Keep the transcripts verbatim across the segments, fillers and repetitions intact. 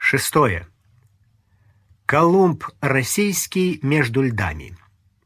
Шестое. Колумб российский между льдами.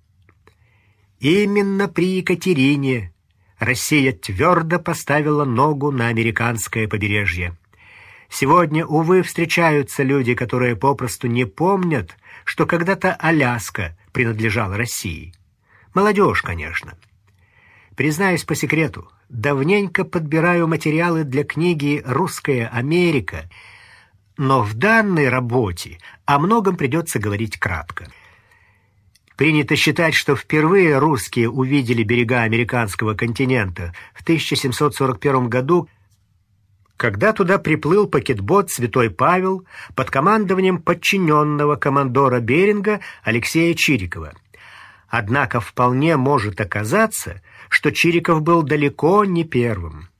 Именно при Екатерине Россия твердо поставила ногу на американское побережье. Сегодня, увы, встречаются люди, которые попросту не помнят, что когда-то Аляска принадлежала России. Молодежь, конечно. Признаюсь по секрету, давненько подбираю материалы для книги «Русская Америка», но в данной работе о многом придется говорить кратко. Принято считать, что впервые русские увидели берега американского континента в тысяча семьсот сорок первом году, когда туда приплыл пакетбот «Святой Павел» под командованием подчиненного командора Беринга Алексея Чирикова. Однако вполне может оказаться, что Чириков был далеко не первым.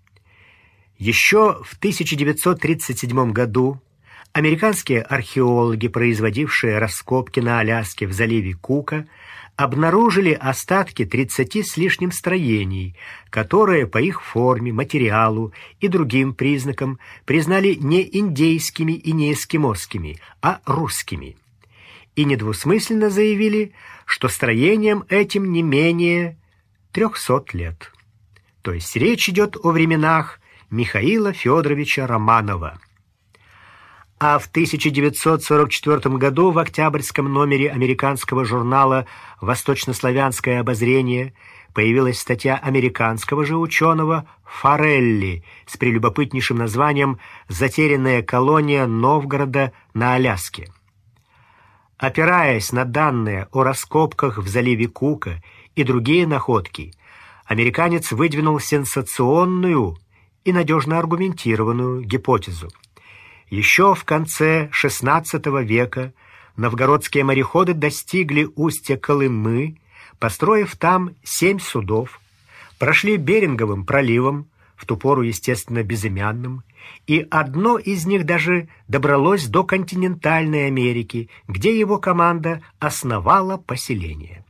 Еще в тысяча девятьсот тридцать седьмом году американские археологи, производившие раскопки на Аляске в заливе Кука, обнаружили остатки тридцати с лишним строений, которые по их форме, материалу и другим признакам признали не индейскими и не эскимосскими, а русскими. И недвусмысленно заявили, что строениям этим не менее трехсот лет. То есть речь идет о временах Михаила Федоровича Романова. А в тысяча девятьсот сорок четвёртом году в октябрьском номере американского журнала «Восточнославянское обозрение» появилась статья американского же ученого Форелли с прелюбопытнейшим названием «Затерянная колония Новгорода на Аляске». Опираясь на данные о раскопках в заливе Кука и другие находки, американец выдвинул сенсационную и надежно аргументированную гипотезу. Еще в конце шестнадцатого века новгородские мореходы достигли устья Колымы, построив там семь судов, прошли Беринговым проливом, в ту пору, естественно, безымянным, и одно из них даже добралось до континентальной Америки, где его команда основала поселение.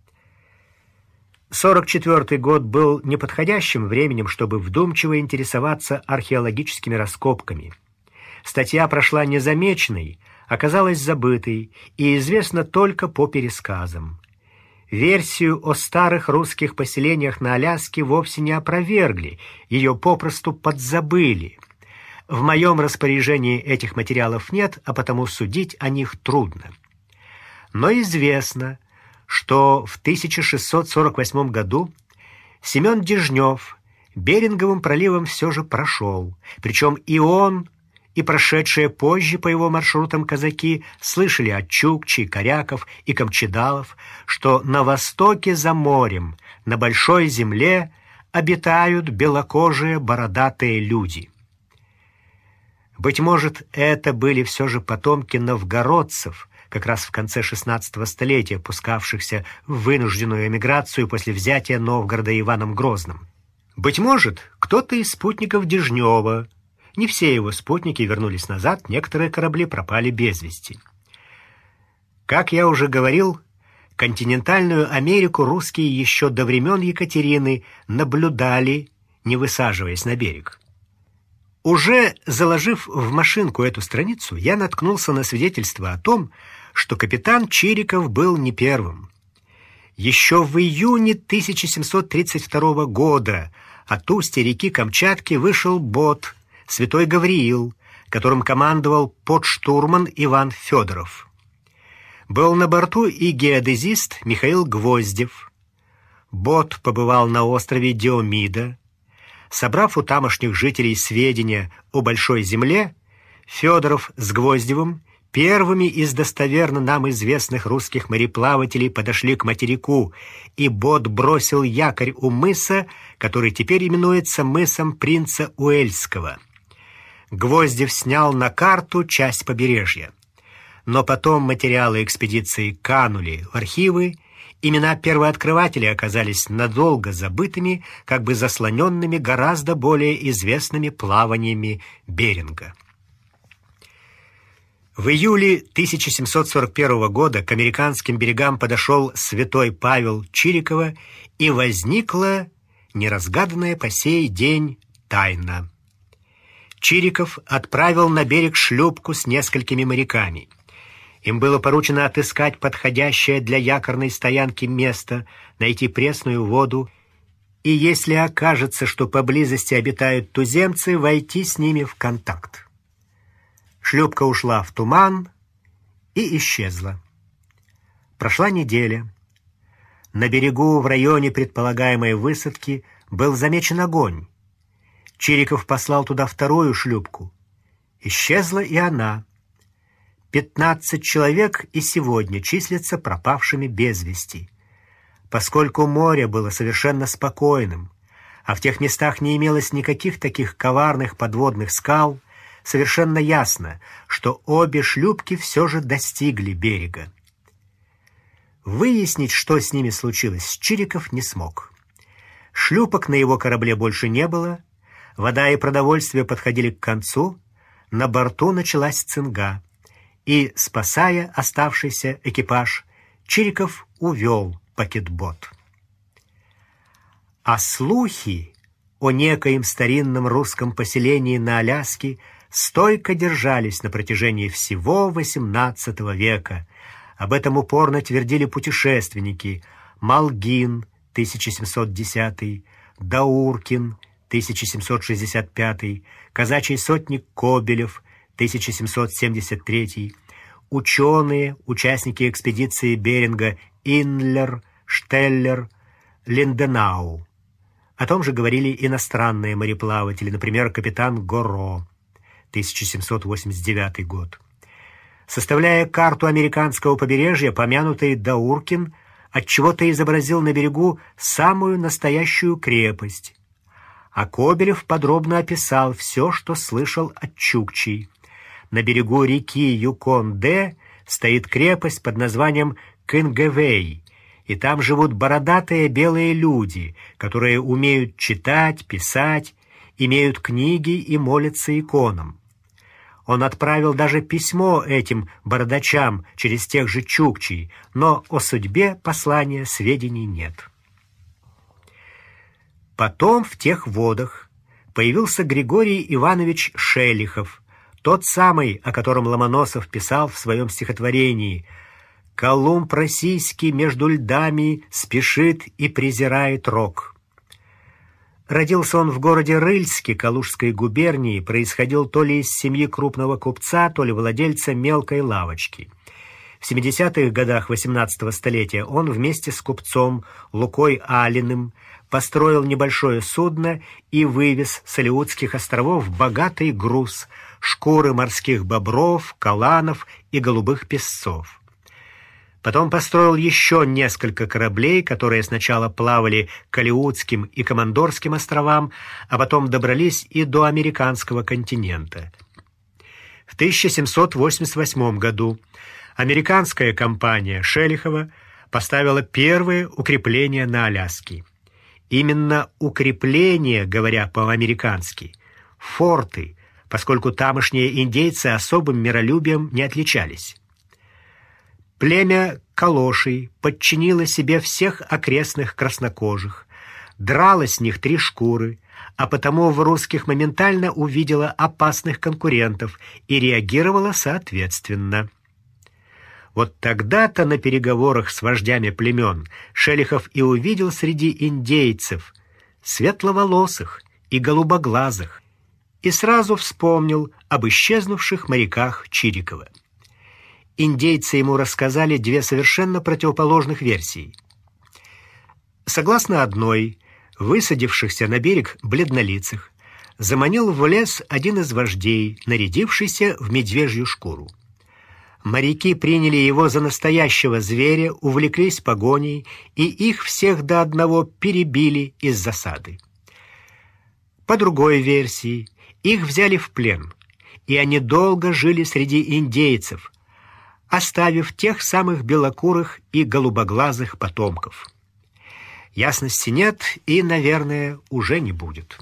сорок четвёртый год был неподходящим временем, чтобы вдумчиво интересоваться археологическими раскопками. Статья прошла незамеченной, оказалась забытой и известна только по пересказам. Версию о старых русских поселениях на Аляске вовсе не опровергли, ее попросту подзабыли. В моем распоряжении этих материалов нет, а потому судить о них трудно. Но известно, что в тысяча шестьсот сорок восьмом году Семен Дежнев Беринговым проливом все же прошел, причем и он, и прошедшие позже по его маршрутам казаки слышали от чукчей, коряков и камчедалов, что на востоке за морем, на большой земле, обитают белокожие бородатые люди. Быть может, это были все же потомки новгородцев, как раз в конце шестнадцатого столетия, пускавшихся в вынужденную эмиграцию после взятия Новгорода Иваном Грозным. Быть может, кто-то из спутников Дежнева. Не все его спутники вернулись назад, некоторые корабли пропали без вести. Как я уже говорил, континентальную Америку русские еще до времен Екатерины наблюдали, не высаживаясь на берег. Уже заложив в машинку эту страницу, я наткнулся на свидетельство о том, что капитан Чириков был не первым. Еще в июне тысяча семьсот тридцать второго года от устья реки Камчатки вышел бот «Святой Гавриил», которым командовал подштурман Иван Федоров. Был на борту и геодезист Михаил Гвоздев. Бот побывал на острове Диомида. Собрав у тамошних жителей сведения о Большой земле, Федоров с Гвоздевым первыми из достоверно нам известных русских мореплавателей подошли к материку, и бот бросил якорь у мыса, который теперь именуется мысом Принца Уэльского. Гвоздев снял на карту часть побережья. Но потом материалы экспедиции канули в архивы, имена первооткрывателей оказались надолго забытыми, как бы заслоненными гораздо более известными плаваниями Беринга. В июле тысяча семьсот сорок первого года к американским берегам подошел Святой Павел Чирикова, и возникла неразгаданная по сей день тайна. Чириков отправил на берег шлюпку с несколькими моряками. Им было поручено отыскать подходящее для якорной стоянки место, найти пресную воду и, если окажется, что поблизости обитают туземцы, войти с ними в контакт. Шлюпка ушла в туман и исчезла. Прошла неделя. На берегу в районе предполагаемой высадки был замечен огонь. Чириков послал туда вторую шлюпку. Исчезла и она. Пятнадцать человек и сегодня числятся пропавшими без вести. Поскольку море было совершенно спокойным, а в тех местах не имелось никаких таких коварных подводных скал, совершенно ясно, что обе шлюпки все же достигли берега. Выяснить, что с ними случилось, Чириков не смог. Шлюпок на его корабле больше не было, вода и продовольствие подходили к концу, на борту началась цинга, и, спасая оставшийся экипаж, Чириков увел пакетбот. А слухи о некоем старинном русском поселении на Аляске стойко держались на протяжении всего восемнадцатого века. Об этом упорно твердили путешественники Малгин, тысяча семьсот десятый, Дауркин, тысяча семьсот шестьдесят пятый, казачий сотник Кобелев, тысяча семьсот семьдесят третий, ученые, участники экспедиции Беринга Инлер, Штеллер, Линденау. О том же говорили иностранные мореплаватели, например, капитан Горо, тысяча семьсот восемьдесят девятый год. Составляя карту американского побережья, помянутый Дауркин отчего-то изобразил на берегу самую настоящую крепость. А Кобелев подробно описал все, что слышал от чукчей. На берегу реки Юкон-Дэ стоит крепость под названием Кингевей, и там живут бородатые белые люди, которые умеют читать, писать, имеют книги и молятся иконам. Он отправил даже письмо этим бородачам через тех же чукчей, но о судьбе послания сведений нет. Потом в тех водах появился Григорий Иванович Шелихов, тот самый, о котором Ломоносов писал в своем стихотворении: «Колумб российский между льдами спешит и презирает рок». Родился он в городе Рыльске Калужской губернии, происходил то ли из семьи крупного купца, то ли владельца мелкой лавочки. В семидесятых годах восемнадцатого столетия он вместе с купцом Лукой Алиным построил небольшое судно и вывез с Алеутских островов богатый груз — шкуры морских бобров, каланов и голубых песцов. Потом построил еще несколько кораблей, которые сначала плавали к Алеутским и Командорским островам, а потом добрались и до американского континента. В тысяча семьсот восемьдесят восьмом году американская компания Шелихова поставила первые укрепления на Аляске. Именно укрепления, говоря по-американски, форты, поскольку тамошние индейцы особым миролюбием не отличались. Племя Калошей подчинило себе всех окрестных краснокожих, драло с них три шкуры, а потому в русских моментально увидела опасных конкурентов и реагировала соответственно. Вот тогда-то на переговорах с вождями племен Шелихов и увидел среди индейцев светловолосых и голубоглазых и сразу вспомнил об исчезнувших моряках Чирикова. Индейцы ему рассказали две совершенно противоположных версии. Согласно одной, высадившихся на берег бледнолицых заманил в лес один из вождей, нарядившийся в медвежью шкуру. Моряки приняли его за настоящего зверя, увлеклись погоней, и их всех до одного перебили из засады. По другой версии, их взяли в плен, и они долго жили среди индейцев, оставив тех самых белокурых и голубоглазых потомков. Ясности нет и, наверное, уже не будет.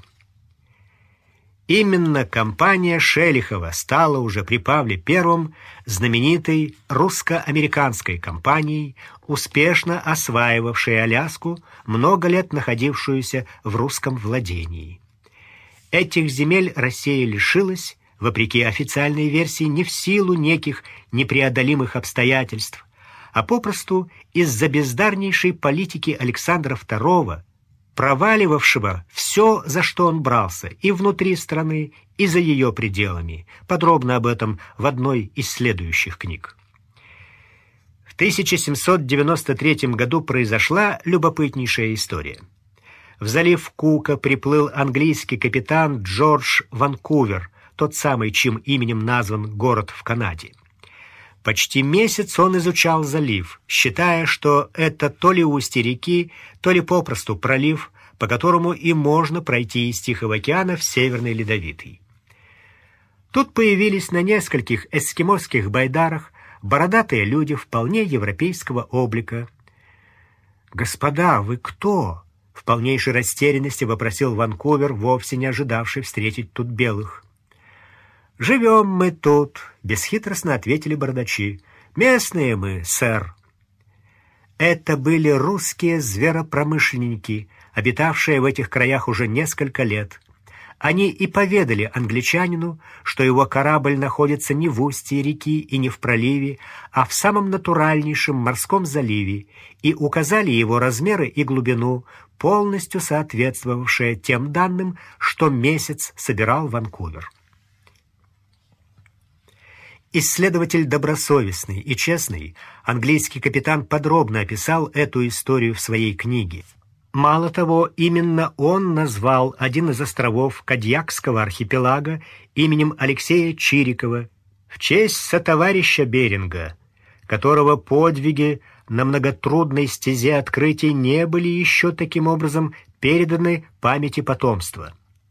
Именно компания Шелихова стала уже при Павле Первом знаменитой русско-американской компанией, успешно осваивавшей Аляску, много лет находившуюся в русском владении. Этих земель Россия лишилась, вопреки официальной версии, не в силу неких непреодолимых обстоятельств, а попросту из-за бездарнейшей политики Александра второго, проваливавшего все, за что он брался, и внутри страны, и за ее пределами. Подробно об этом в одной из следующих книг. В тысяча семьсот девяносто третьем году произошла любопытнейшая история. В залив Кука приплыл английский капитан Джордж Ванкувер, тот самый, чьим именем назван город в Канаде. Почти месяц он изучал залив, считая, что это то ли устье реки, то ли попросту пролив, по которому и можно пройти из Тихого океана в Северный Ледовитый. Тут появились на нескольких эскимосских байдарах бородатые люди вполне европейского облика. «Господа, вы кто?» — в полнейшей растерянности вопросил Ванкувер, вовсе не ожидавший встретить тут белых. «Живем мы тут», — бесхитростно ответили бородачи. «Местные мы, сэр». Это были русские зверопромышленники, обитавшие в этих краях уже несколько лет. Они и поведали англичанину, что его корабль находится не в устье реки и не в проливе, а в самом натуральнейшем морском заливе, и указали его размеры и глубину, полностью соответствовавшие тем данным, что месяц собирал Ванкувер. Исследователь добросовестный и честный, английский капитан подробно описал эту историю в своей книге. Мало того, именно он назвал один из островов Кадьякского архипелага именем Алексея Чирикова в честь сотоварища Беринга, которого подвиги на многотрудной стезе открытий не были еще таким образом переданы памяти потомства.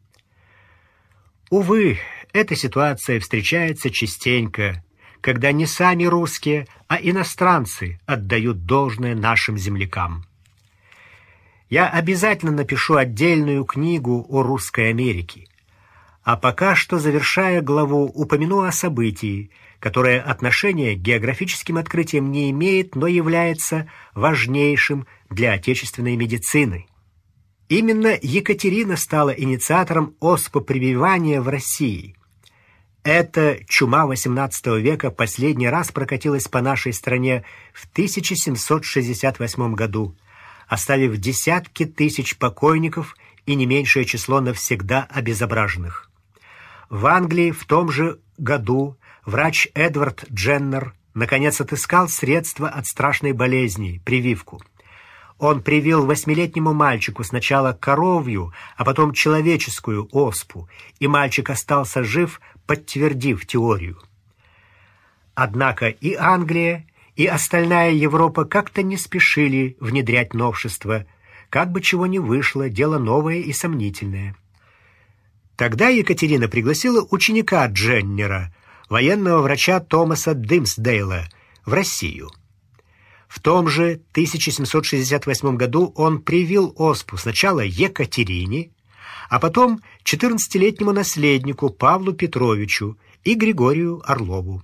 Увы, эта ситуация встречается частенько, когда не сами русские, а иностранцы отдают должное нашим землякам. Я обязательно напишу отдельную книгу о Русской Америке, а пока что, завершая главу, упомяну о событии, которое отношения к географическим открытиям не имеет, но является важнейшим для отечественной медицины. Именно Екатерина стала инициатором оспопрививания в России. Эта чума восемнадцатого века последний раз прокатилась по нашей стране в тысяча семьсот шестьдесят восьмом году, оставив десятки тысяч покойников и не меньшее число навсегда обезображенных. В Англии в том же году врач Эдвард Дженнер наконец отыскал средство от страшной болезни – прививку. Он привил восьмилетнему мальчику сначала коровью, а потом человеческую оспу, и мальчик остался жив, подтвердив теорию. Однако и Англия, и остальная Европа как-то не спешили внедрять новшества. Как бы чего ни вышло, дело новое и сомнительное. Тогда Екатерина пригласила ученика Дженнера, военного врача Томаса Димсдейла, в Россию. В том же тысяча семьсот шестьдесят восьмом году он привил оспу сначала Екатерине, а потом четырнадцатилетнему наследнику Павлу Петровичу и Григорию Орлову.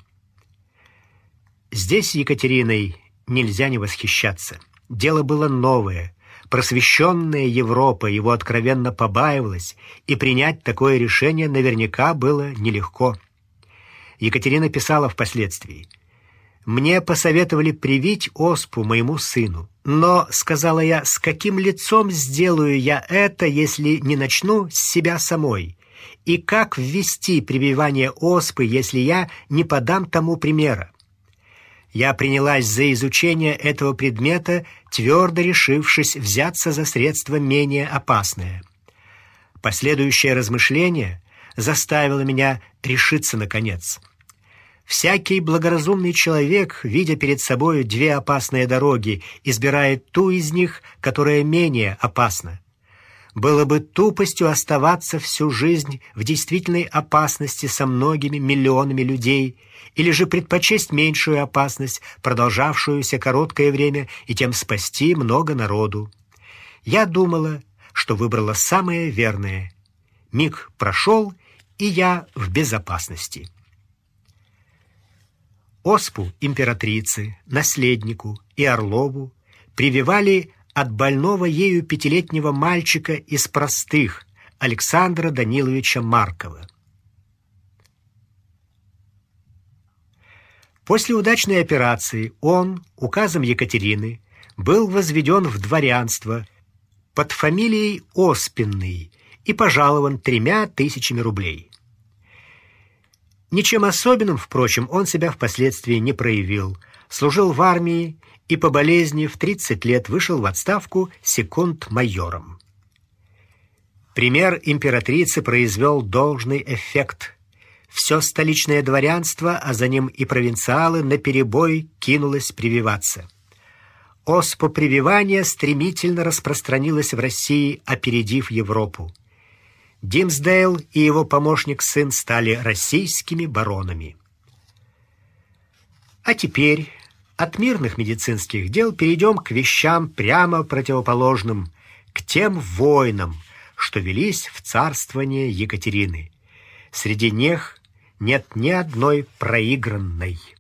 Здесь Екатериной нельзя не восхищаться. Дело было новое. Просвещенная Европа его откровенно побаивалась, и принять такое решение наверняка было нелегко. Екатерина писала впоследствии: «Мне посоветовали привить оспу моему сыну. Но, — сказала я, — с каким лицом сделаю я это, если не начну с себя самой? И как ввести прививание оспы, если я не подам тому примера? Я принялась за изучение этого предмета, твердо решившись взяться за средство менее опасное. Последующее размышление заставило меня решиться наконец. Всякий благоразумный человек, видя перед собой две опасные дороги, избирает ту из них, которая менее опасна. Было бы тупостью оставаться всю жизнь в действительной опасности со многими миллионами людей, или же предпочесть меньшую опасность, продолжавшуюся короткое время, и тем спасти много народу. Я думала, что выбрала самое верное. Миг прошел, и я в безопасности. Оспу императрице, наследнику и Орлову прививали от больного ею пятилетнего мальчика из простых, Александра Даниловича Маркова. После удачной операции он, указом Екатерины, был возведен в дворянство под фамилией Оспенный и пожалован тремя тысячами рублей. Ничем особенным, впрочем, он себя впоследствии не проявил, служил в армии и по болезни в тридцать лет вышел в отставку секунд-майором. Пример императрицы произвел должный эффект. Все столичное дворянство, а за ним и провинциалы, наперебой кинулось прививаться. Оспа прививания стремительно распространилась в России, опередив Европу. Димсдейл и его помощник-сын стали российскими баронами. А теперь от мирных медицинских дел перейдем к вещам прямо противоположным, к тем войнам, что велись в царствование Екатерины. Среди них нет ни одной проигранной.